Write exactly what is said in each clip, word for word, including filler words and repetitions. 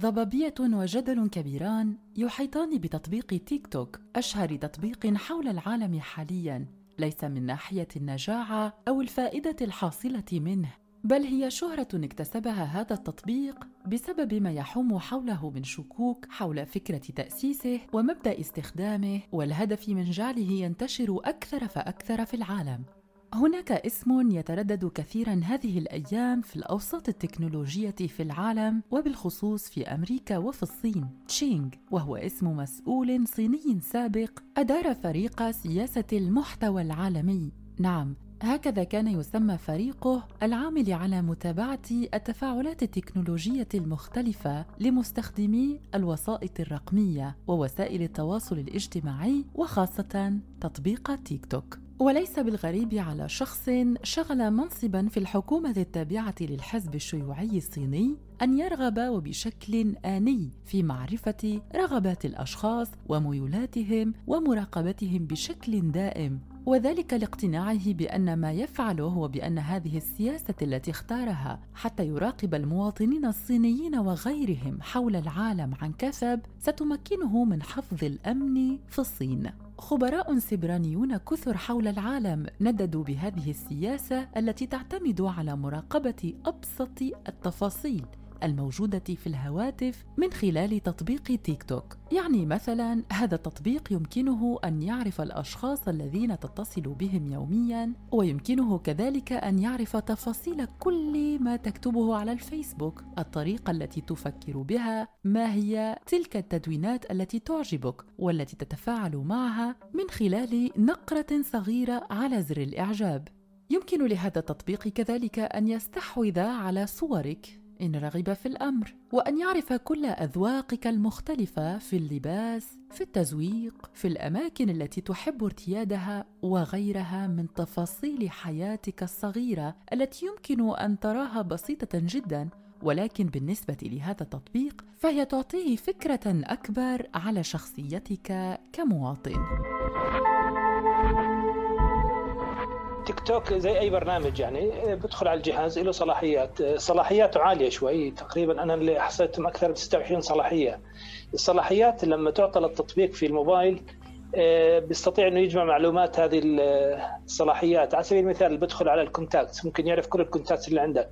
ضبابية وجدل كبيران يحيطان بتطبيق تيك توك، أشهر تطبيق حول العالم حالياً، ليس من ناحية النجاعة أو الفائدة الحاصلة منه، بل هي شهرة اكتسبها هذا التطبيق بسبب ما يحوم حوله من شكوك حول فكرة تأسيسه ومبدأ استخدامه والهدف من جعله ينتشر أكثر فأكثر في العالم. هناك اسم يتردد كثيراً هذه الأيام في الأوساط التكنولوجية في العالم وبالخصوص في أمريكا وفي الصين، تشينغ، وهو اسم مسؤول صيني سابق أدار فريق سياسة المحتوى العالمي. نعم، هكذا كان يسمى فريقه، العامل على متابعة التفاعلات التكنولوجية المختلفة لمستخدمي الوسائط الرقمية ووسائل التواصل الاجتماعي، وخاصة تطبيق تيك توك. وليس بالغريب على شخص شغل منصباً في الحكومة التابعة للحزب الشيوعي الصيني أن يرغب وبشكل آني في معرفة رغبات الأشخاص وميولاتهم ومراقبتهم بشكل دائم، وذلك لاقتناعه بأن ما يفعله وبأن هذه السياسة التي اختارها حتى يراقب المواطنين الصينيين وغيرهم حول العالم عن كثب ستمكنه من حفظ الأمن في الصين. خبراء سبرانيون كثر حول العالم نددوا بهذه السياسة التي تعتمد على مراقبة أبسط التفاصيل الموجودة في الهواتف من خلال تطبيق تيك توك. يعني مثلا هذا التطبيق يمكنه أن يعرف الأشخاص الذين تتصل بهم يوميا، ويمكنه كذلك أن يعرف تفاصيل كل ما تكتبه على الفيسبوك، الطريقة التي تفكر بها، ما هي تلك التدوينات التي تعجبك والتي تتفاعل معها من خلال نقرة صغيرة على زر الإعجاب. يمكن لهذا التطبيق كذلك أن يستحوذ على صورك إن رغب في الأمر، وأن يعرف كل أذواقك المختلفة في اللباس، في التزويق، في الأماكن التي تحب ارتيادها وغيرها من تفاصيل حياتك الصغيرة التي يمكن أن تراها بسيطة جداً، ولكن بالنسبة لهذا التطبيق فهي تعطيه فكرة أكبر على شخصيتك كمواطن. تيك توك زي أي برنامج، يعني بدخل على الجهاز له صلاحيات صلاحياته عالية شوي، تقريبا أنا اللي حصلتهم أكثر من ستة وعشرين صلاحية. الصلاحيات لما تعطى للتطبيق في الموبايل بيستطيع أنه يجمع معلومات هذه الصلاحيات. على سبيل المثال بدخل على الكونتاكت، ممكن يعرف كل الكونتاكت اللي عندك،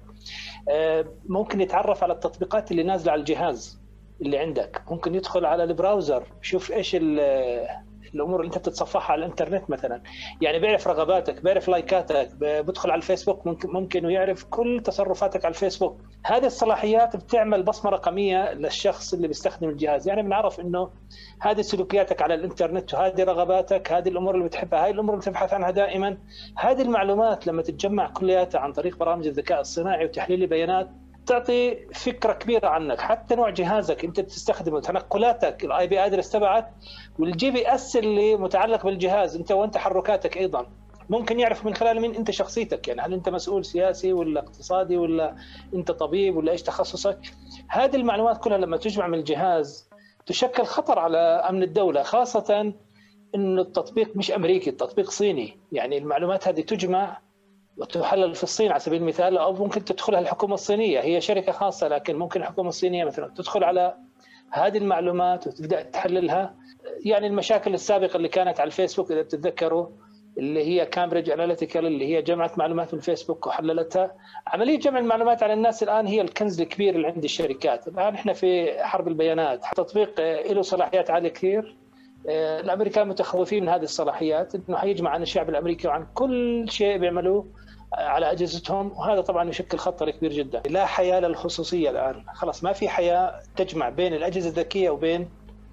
ممكن يتعرف على التطبيقات اللي نازلة على الجهاز اللي عندك، ممكن يدخل على البراوزر يشوف إيش الأمور اللي أنت بتتصفحها على الإنترنت مثلا، يعني بيعرف رغباتك، بيعرف لايكاتك، بدخل على الفيسبوك ممكن ممكن يعرف كل تصرفاتك على الفيسبوك. هذه الصلاحيات بتعمل بصمة رقمية للشخص اللي بيستخدم الجهاز، يعني بنعرف إنه هذه سلوكياتك على الإنترنت وهذه رغباتك، هذه الأمور اللي بتحبها، هاي الأمور اللي تبحث عنها دائما. هذه المعلومات لما تتجمع كلياتها عن طريق برامج الذكاء الصناعي وتحليل البيانات تعطي فكرة كبيرة عنك، حتى نوع جهازك انت بتستخدمه، تنقلاتك، الاي بي ادرس تبعك، والجي بي اس اللي متعلق بالجهاز انت، وانت تحركاتك ايضا ممكن يعرف من خلال مين انت شخصيتك، يعني هل انت مسؤول سياسي ولا اقتصادي ولا انت طبيب ولا ايش تخصصك. هذه المعلومات كلها لما تجمع من الجهاز تشكل خطر على امن الدولة، خاصة انه التطبيق مش امريكي، التطبيق صيني، يعني المعلومات هذه تجمع وتحلل في الصين على سبيل المثال، أو ممكن تدخلها الحكومة الصينية، هي شركة خاصة لكن ممكن الحكومة الصينية مثلا تدخل على هذه المعلومات وتبدأ تحللها. يعني المشاكل السابقة اللي كانت على الفيسبوك إذا بتتذكروا، اللي هي كامبريدج أناليتيكال، اللي هي جمعت معلومات من الفيسبوك وحللتها. عملية جمع المعلومات على الناس الآن هي الكنز الكبير اللي عند الشركات. الآن إحنا في حرب البيانات، تطبيق له صلاحيات عالية كثير. الأمريكان متخوفين من هذه الصلاحيات، إنه حيجمع عن الشعب الأمريكي وعن كل شيء بيعملوه على أجهزتهم، وهذا طبعا يشكل خطر كبير جدا. لا حياة للخصوصية الآن، خلاص ما في حياة تجمع بين الأجهزة الذكية وبين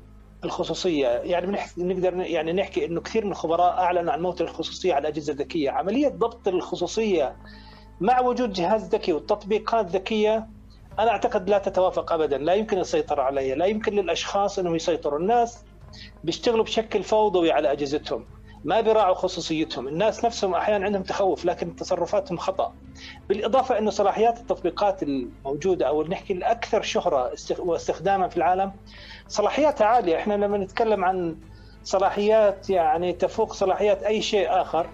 الخصوصية. يعني نقدر يعني نحكي إنه كثير من الخبراء أعلنوا عن موت الخصوصية على الأجهزة الذكية. عملية ضبط الخصوصية مع وجود جهاز ذكي والتطبيقات ذكية أنا أعتقد لا تتوافق أبدا، لا يمكن السيطرة عليها، لا يمكن للأشخاص أنهم يسيطروا. الناس بيشتغلوا بشكل فوضوي على أجهزتهم، ما بيراعوا خصوصيتهم، الناس نفسهم أحيانا عندهم تخوف لكن تصرفاتهم خطأ. بالإضافة أنه صلاحيات التطبيقات الموجودة أو نحكي الأكثر شهرة واستخداما في العالم صلاحياتها عالية. إحنا لما نتكلم عن صلاحيات يعني تفوق صلاحيات أي شيء آخر.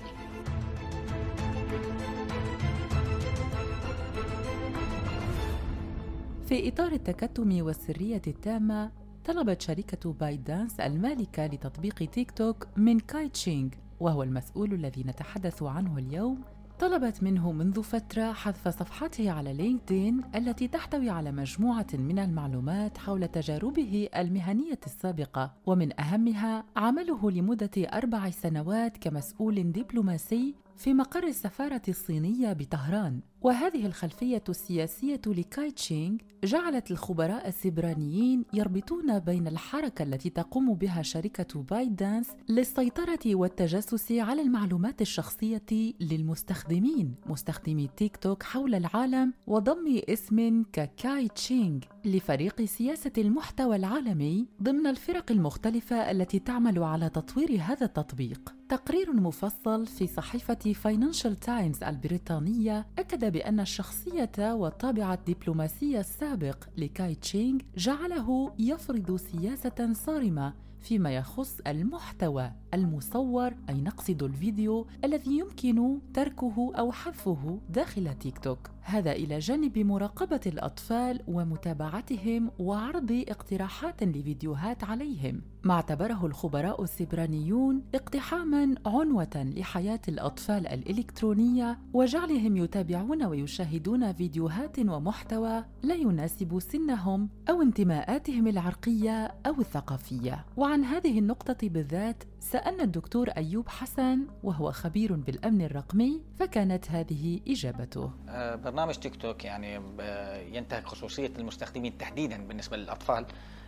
في في إطار التكتم والسرية التامة، طلبت شركة بايت دانس المالكة لتطبيق تيك توك من كاي تشينغ، وهو المسؤول الذي نتحدث عنه اليوم، طلبت منه منذ فترة حذف صفحته على لينكدين التي تحتوي على مجموعة من المعلومات حول تجاربه المهنية السابقة، ومن أهمها عمله لمدة أربع سنوات كمسؤول دبلوماسي في مقر السفارة الصينية بطهران. وهذه الخلفية السياسية لكاي تشينغ جعلت الخبراء السبرانيين يربطون بين الحركة التي تقوم بها شركة بايت دانس للسيطرة والتجسس على المعلومات الشخصية للمستخدمين مستخدمي تيك توك حول العالم، وضم اسم ككاي تشينغ لفريق سياسة المحتوى العالمي ضمن الفرق المختلفة التي تعمل على تطوير هذا التطبيق. تقرير مفصل في صحيفة فاينانشال تايمز البريطانية أكد بأن الشخصية والطابع الدبلوماسي السابق لكاي تشينغ جعله يفرض سياسة صارمة فيما يخص المحتوى المصور، أي نقصد الفيديو الذي يمكن تركه أو حذفه داخل تيك توك، هذا إلى جانب مراقبة الأطفال ومتابعتهم وعرض اقتراحات لفيديوهات عليهم، ما اعتبره الخبراء السبرانيون اقتحاماً عنوة لحياة الأطفال الإلكترونية وجعلهم يتابعون ويشاهدون فيديوهات ومحتوى لا يناسب سنهم أو انتماءاتهم العرقية أو الثقافية. وعن هذه النقطة بالذات سألنا الدكتور أيوب حسن وهو خبير بالأمن الرقمي، فكانت هذه إجابته. برنامج تيك توك يعني ينتهك خصوصية المستخدمين تحديداً بالنسبة للأطفال،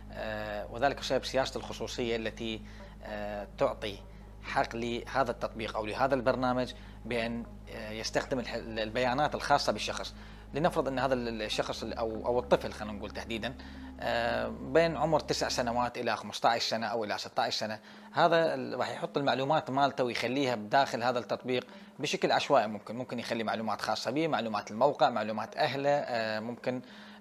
وذلك بسبب سياسة الخصوصية التي تعطي حق لهذا التطبيق أو لهذا البرنامج بأن يستخدم البيانات الخاصة بالشخص. لنفرض أن هذا الشخص أو أو الطفل، خلينا نقول تحديداً بين عمر تسع سنوات إلى خمسة عشر سنة أو إلى ستة عشر سنة، هذا راح يحط المعلومات مالته ويخليها بداخل هذا التطبيق بشكل عشوائي. ممكن ممكن يخلي معلومات خاصة به، معلومات الموقع، معلومات أهله، ممكن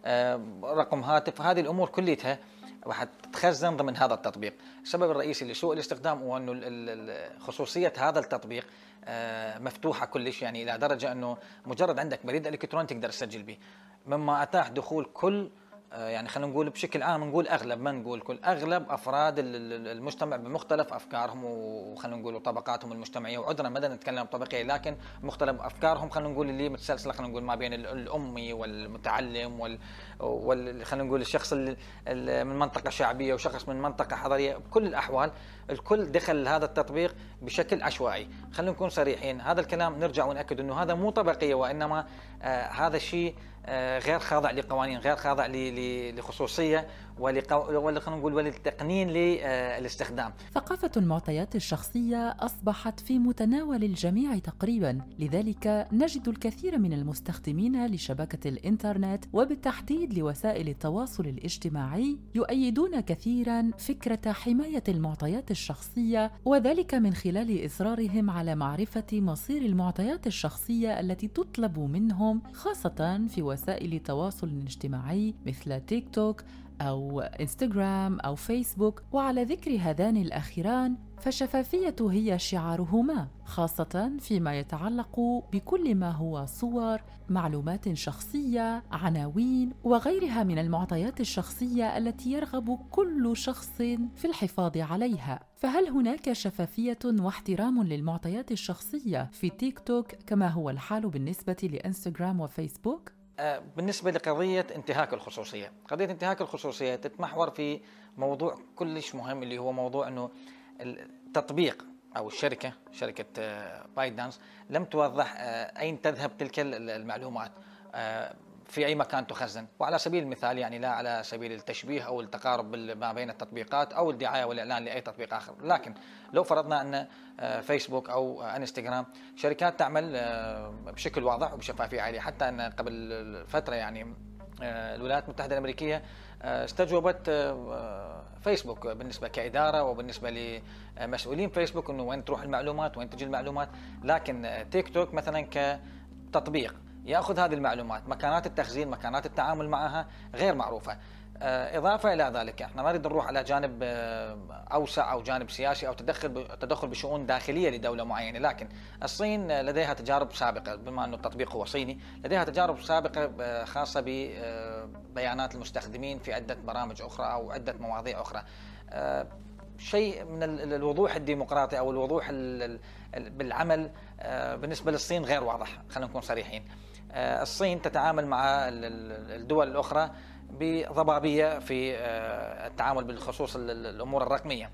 رقم هاتف. هذه الأمور كلها راح تتخزن ضمن هذا التطبيق. السبب الرئيسي لسوء الاستخدام هو أنه خصوصية هذا التطبيق مفتوحة كلش، يعني إلى درجة أنه مجرد عندك بريد إلكتروني تقدر تسجل به، مما أتاح دخول كل يعني خلينا نقول بشكل عام، نقول اغلب ما نقول كل اغلب افراد المجتمع بمختلف افكارهم وخلينا نقول طبقاتهم المجتمعيه، وعذرا ما نتكلم طبقيه لكن مختلف افكارهم، خلينا نقول اللي متسلسله، خلينا نقول ما بين الامي والمتعلم وال, وال... خلينا نقول الشخص اللي من منطقه شعبيه وشخص من منطقه حضريه. بكل الاحوال الكل دخل هذا التطبيق بشكل عشوائي. خلينا نكون صريحين، هذا الكلام نرجع ونأكد انه هذا مو طبقيه، وانما آه هذا الشيء آه غير خاضع لقوانين، غير خاضع لخصوصيه ولا خلينا نقول وللتقنين للاستخدام. ثقافة المعطيات الشخصية أصبحت في متناول الجميع تقريباً، لذلك نجد الكثير من المستخدمين لشبكة الإنترنت وبالتحديد لوسائل التواصل الاجتماعي يؤيدون كثيراً فكرة حماية المعطيات الشخصية، وذلك من خلال إصرارهم على معرفة مصير المعطيات الشخصية التي تطلب منهم، خاصة في وسائل التواصل الاجتماعي مثل تيك توك أو إنستغرام أو فيسبوك. وعلى ذكر هذان الأخيران فالشفافية هي شعارهما، خاصة فيما يتعلق بكل ما هو صور، معلومات شخصية، عناوين وغيرها من المعطيات الشخصية التي يرغب كل شخص في الحفاظ عليها. فهل هناك شفافية واحترام للمعطيات الشخصية في تيك توك كما هو الحال بالنسبة لإنستغرام وفيسبوك؟ بالنسبة لقضية انتهاك الخصوصية، قضية انتهاك الخصوصية تتمحور في موضوع كلش مهم، اللي هو موضوع أنه التطبيق أو الشركة شركة بايت دانس لم توضح أين تذهب تلك المعلومات، في أي مكان تخزن. وعلى سبيل المثال يعني لا على سبيل التشبيه أو التقارب ما بين التطبيقات أو الدعاية والإعلان لأي تطبيق آخر، لكن لو فرضنا أن فيسبوك أو انستغرام شركات تعمل بشكل واضح وبشفافية عالية، حتى أن قبل فترة يعني الولايات المتحدة الأمريكية استجوبت فيسبوك بالنسبة كإدارة وبالنسبة لمسؤولين فيسبوك أنه وين تروح المعلومات وين تجي المعلومات، لكن تيك توك مثلا كتطبيق يأخذ هذه المعلومات، مكانات التخزين، مكانات التعامل معها غير معروفة. إضافة إلى ذلك احنا ما نريد نروح على جانب أوسع أو جانب سياسي أو تدخل تدخل بشؤون داخلية لدولة معينة، لكن الصين لديها تجارب سابقة، بما أنه التطبيق هو صيني، لديها تجارب سابقة خاصة ببيانات المستخدمين في عدة برامج أخرى أو عدة مواضيع أخرى. شيء من الوضوح الديمقراطي أو الوضوح بالعمل بالنسبة للصين غير واضح. خلينا نكون صريحين، الصين تتعامل مع الدول الأخرى بضبابية في التعامل بالخصوص الأمور الرقمية.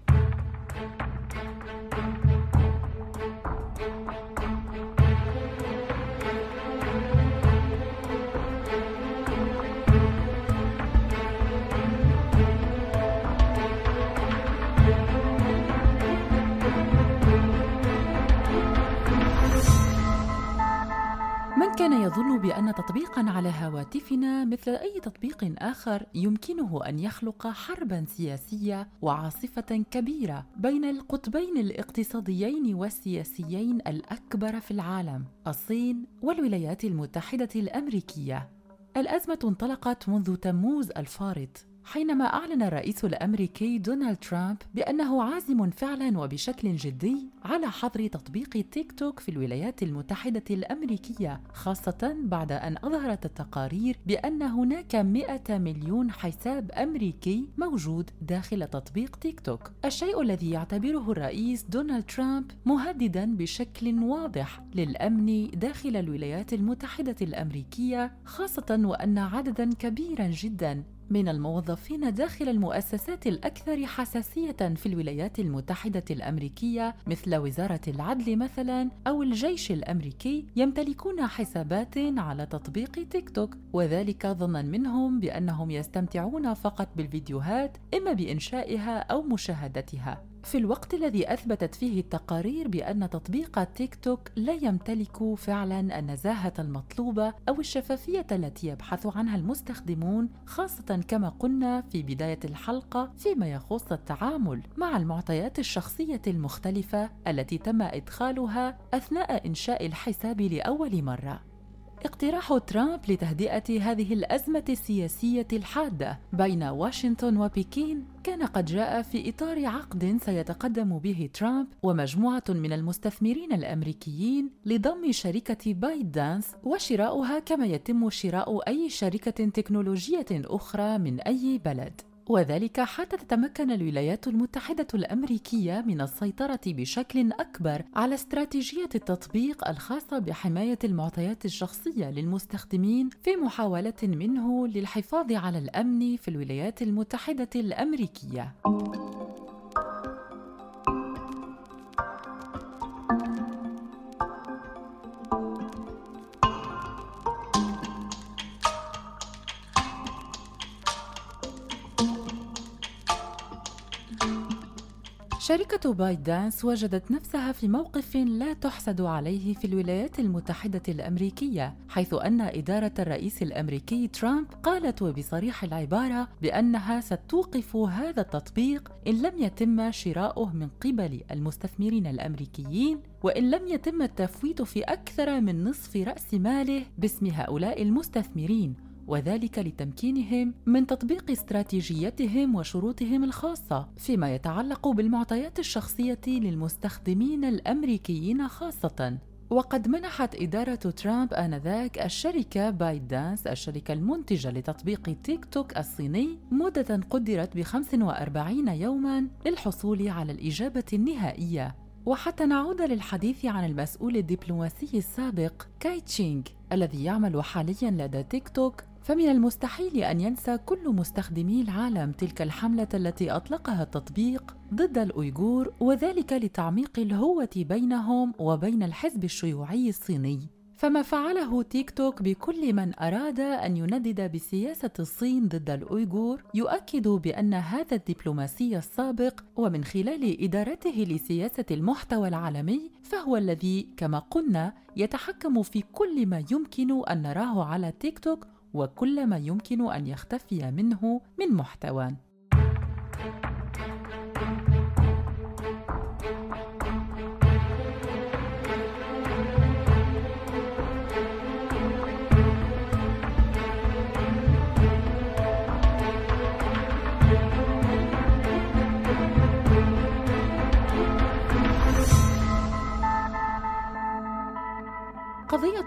من كان يظن بأن تطبيقاً على هواتفنا مثل أي تطبيق آخر يمكنه أن يخلق حرباً سياسية وعاصفة كبيرة بين القطبين الاقتصاديين والسياسيين الأكبر في العالم، الصين والولايات المتحدة الأمريكية. الأزمة انطلقت منذ تموز الفارط، حينما أعلن الرئيس الأمريكي دونالد ترامب بأنه عازم فعلاً وبشكل جدي على حظر تطبيق تيك توك في الولايات المتحدة الأمريكية، خاصة بعد أن أظهرت التقارير بأن هناك مئة مليون حساب أمريكي موجود داخل تطبيق تيك توك، الشيء الذي يعتبره الرئيس دونالد ترامب مهدداً بشكل واضح للأمن داخل الولايات المتحدة الأمريكية، خاصة وأن عدداً كبيراً جداً من الموظفين داخل المؤسسات الأكثر حساسية في الولايات المتحدة الأمريكية مثل وزارة العدل مثلاً أو الجيش الأمريكي يمتلكون حسابات على تطبيق تيك توك، وذلك ظناً منهم بأنهم يستمتعون فقط بالفيديوهات إما بإنشائها أو مشاهدتها، في الوقت الذي أثبتت فيه التقارير بأن تطبيق تيك توك لا يمتلك فعلاً النزاهة المطلوبة أو الشفافية التي يبحث عنها المستخدمون، خاصة كما قلنا في بداية الحلقة فيما يخص التعامل مع المعطيات الشخصية المختلفة التي تم إدخالها أثناء إنشاء الحساب لأول مرة. اقتراح ترامب لتهدئة هذه الأزمة السياسية الحادة بين واشنطن وبكين كان قد جاء في إطار عقد سيتقدم به ترامب ومجموعة من المستثمرين الأمريكيين لضم شركة بايت دانس وشراؤها كما يتم شراء أي شركة تكنولوجية أخرى من أي بلد، وذلك حتى تتمكن الولايات المتحدة الأمريكية من السيطرة بشكل أكبر على استراتيجية التطبيق الخاصة بحماية المعطيات الشخصية للمستخدمين في محاولة منه للحفاظ على الأمن في الولايات المتحدة الأمريكية. شركة بايت دانس وجدت نفسها في موقف لا تحسد عليه في الولايات المتحدة الأمريكية، حيث أن إدارة الرئيس الأمريكي ترامب قالت وبصريح العبارة بأنها ستوقف هذا التطبيق إن لم يتم شراؤه من قبل المستثمرين الأمريكيين، وإن لم يتم التفويت في أكثر من نصف رأس ماله باسم هؤلاء المستثمرين، وذلك لتمكينهم من تطبيق استراتيجيتهم وشروطهم الخاصة فيما يتعلق بالمعطيات الشخصية للمستخدمين الأمريكيين خاصة. وقد منحت إدارة ترامب آنذاك الشركة بايت دانس الشركة المنتجة لتطبيق تيك توك الصيني مدة قدرت بخمس وأربعين يوماً للحصول على الإجابة النهائية. وحتى نعود للحديث عن المسؤول الدبلوماسي السابق كاي تشينغ الذي يعمل حالياً لدى تيك توك، فمن المستحيل أن ينسى كل مستخدمي العالم تلك الحملة التي أطلقها التطبيق ضد الأويغور، وذلك لتعميق الهوة بينهم وبين الحزب الشيوعي الصيني. فما فعله تيك توك بكل من أراد أن يندد بسياسة الصين ضد الأويغور يؤكد بأن هذا الدبلوماسي السابق ومن خلال إدارته لسياسة المحتوى العالمي فهو الذي كما قلنا يتحكم في كل ما يمكن أن نراه على تيك توك وكل ما يمكن أن يختفي منه من محتوى.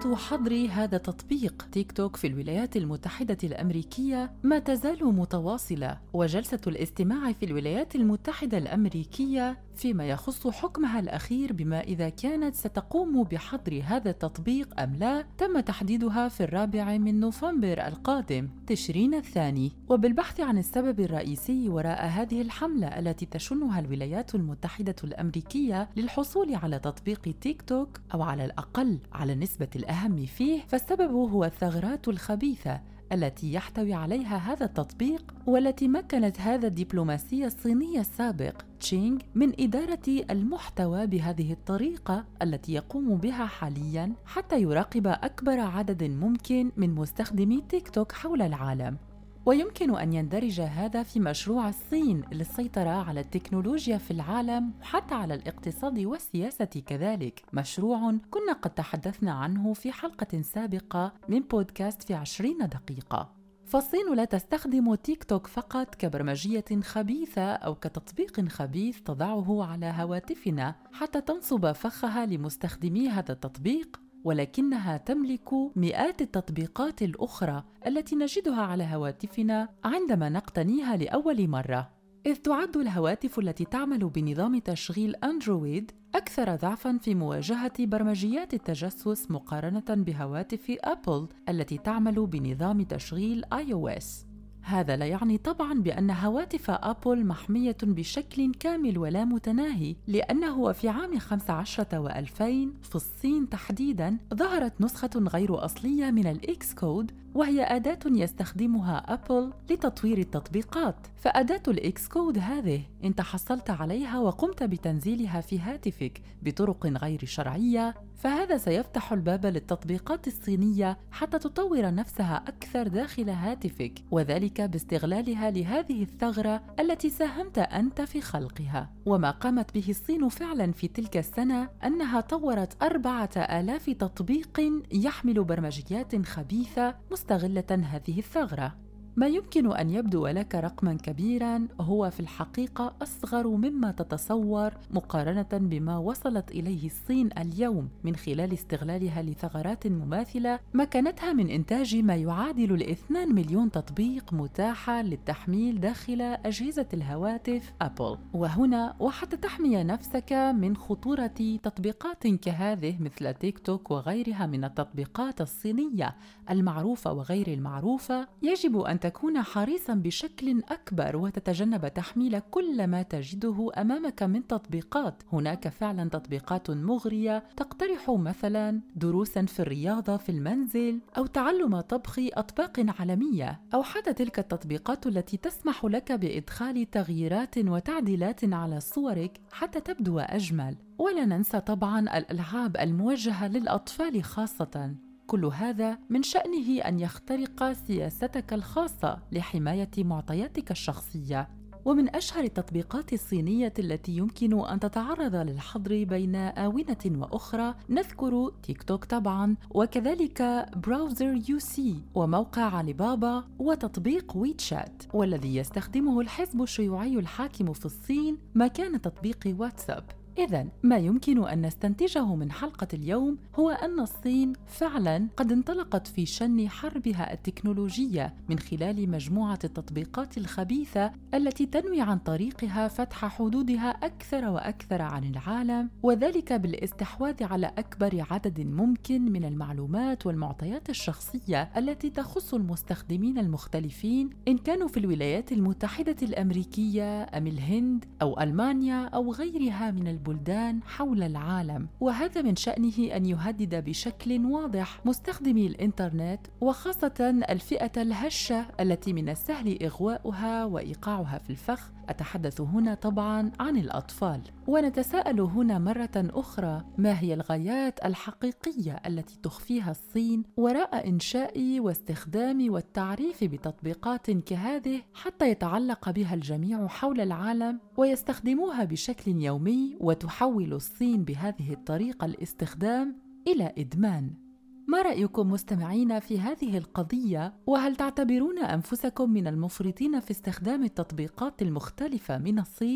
مسألة حظر هذا تطبيق تيك توك في الولايات المتحدة الأمريكية ما تزال متواصلة، وجلسة الاستماع في الولايات المتحدة الأمريكية فيما يخص حكمها الأخير بما إذا كانت ستقوم بحظر هذا التطبيق أم لا تم تحديدها في الرابع من نوفمبر القادم تشرين الثاني. وبالبحث عن السبب الرئيسي وراء هذه الحملة التي تشنها الولايات المتحدة الأمريكية للحصول على تطبيق تيك توك أو على الأقل على النسبة الأهم فيه، فالسبب هو الثغرات الخبيثة التي يحتوي عليها هذا التطبيق، والتي مكنت هذا الدبلوماسي الصيني السابق تشينغ من إدارة المحتوى بهذه الطريقة التي يقوم بها حالياً حتى يراقب أكبر عدد ممكن من مستخدمي تيك توك حول العالم. ويمكن أن يندرج هذا في مشروع الصين للسيطرة على التكنولوجيا في العالم وحتى على الاقتصاد والسياسة كذلك، مشروع كنا قد تحدثنا عنه في حلقة سابقة من بودكاست في عشرين دقيقة. فالصين لا تستخدم تيك توك فقط كبرمجية خبيثة أو كتطبيق خبيث تضعه على هواتفنا حتى تنصب فخها لمستخدمي هذا التطبيق، ولكنها تملك مئات التطبيقات الأخرى التي نجدها على هواتفنا عندما نقتنيها لأول مرة، إذ تعد الهواتف التي تعمل بنظام تشغيل أندرويد أكثر ضعفاً في مواجهة برمجيات التجسس مقارنة بهواتف أبل التي تعمل بنظام تشغيل آي أو إس. هذا لا يعني طبعاً بأن هواتف أبل محمية بشكل كامل ولا متناهي، لأنه في عام خمسة عشر وألفين في الصين تحديداً ظهرت نسخة غير أصلية من الإكس كود، وهي أداة يستخدمها أبل لتطوير التطبيقات. فأداة الإكس كود هذه إن تحصلت عليها وقمت بتنزيلها في هاتفك بطرق غير شرعية، فهذا سيفتح الباب للتطبيقات الصينية حتى تطور نفسها أكثر داخل هاتفك، وذلك باستغلالها لهذه الثغرة التي ساهمت أنت في خلقها. وما قامت به الصين فعلا في تلك السنة أنها طورت أربعة آلاف تطبيق يحمل برمجيات خبيثة مستغلة هذه الثغرة. ما يمكن أن يبدو لك رقماً كبيراً هو في الحقيقة أصغر مما تتصور مقارنة بما وصلت إليه الصين اليوم من خلال استغلالها لثغرات مماثلة مكنتها من إنتاج ما يعادل الاثنان مليون تطبيق متاحة للتحميل داخل أجهزة الهواتف أبل. وهنا وحتى تحمي نفسك من خطورة تطبيقات كهذه مثل تيك توك وغيرها من التطبيقات الصينية المعروفة وغير المعروفة، يجب أن تكون حريصاً بشكل أكبر وتتجنب تحميل كل ما تجده أمامك من تطبيقات. هناك فعلاً تطبيقات مغرية تقترح مثلاً دروساً في الرياضة في المنزل أو تعلم طبخ أطباق عالمية، أو حتى تلك التطبيقات التي تسمح لك بإدخال تغييرات وتعديلات على صورك حتى تبدو أجمل. ولا ننسى طبعاً الألعاب الموجهة للأطفال خاصةً. كل هذا من شأنه أن يخترق سياستك الخاصة لحماية معطياتك الشخصية. ومن أشهر التطبيقات الصينية التي يمكن أن تتعرض للحظر بين آونة وأخرى نذكر تيك توك طبعاً، وكذلك براوزر يو سي وموقع علي بابا وتطبيق ويتشات، والذي يستخدمه الحزب الشيوعي الحاكم في الصين مكان تطبيق واتساب. إذن ما يمكن أن نستنتجه من حلقة اليوم هو أن الصين فعلاً قد انطلقت في شن حربها التكنولوجية من خلال مجموعة التطبيقات الخبيثة التي تنوي عن طريقها فتح حدودها أكثر وأكثر عن العالم، وذلك بالاستحواذ على أكبر عدد ممكن من المعلومات والمعطيات الشخصية التي تخص المستخدمين المختلفين، إن كانوا في الولايات المتحدة الأمريكية أم الهند أو ألمانيا أو غيرها من البلدان البلدان حول العالم. وهذا من شأنه أن يهدد بشكل واضح مستخدمي الإنترنت، وخاصة الفئة الهشة التي من السهل إغواؤها وإيقاعها في الفخ. أتحدث هنا طبعاً عن الأطفال. ونتساءل هنا مرة أخرى، ما هي الغايات الحقيقية التي تخفيها الصين وراء إنشاء واستخدام والتعريف بتطبيقات كهذه حتى يتعلق بها الجميع حول العالم ويستخدموها بشكل يومي، وتحول الصين بهذه الطريقة الاستخدام إلى إدمان؟ ما رأيكم مستمعين في هذه القضية؟ وهل تعتبرون أنفسكم من المفرطين في استخدام التطبيقات المختلفة من الصين؟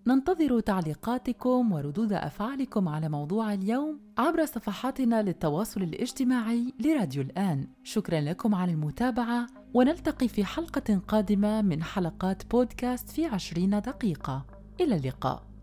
ننتظر تعليقاتكم وردود أفعالكم على موضوع اليوم عبر صفحاتنا للتواصل الاجتماعي لراديو الآن. شكرا لكم على المتابعة، ونلتقي في حلقة قادمة من حلقات بودكاست في عشرين دقيقة. إلى اللقاء.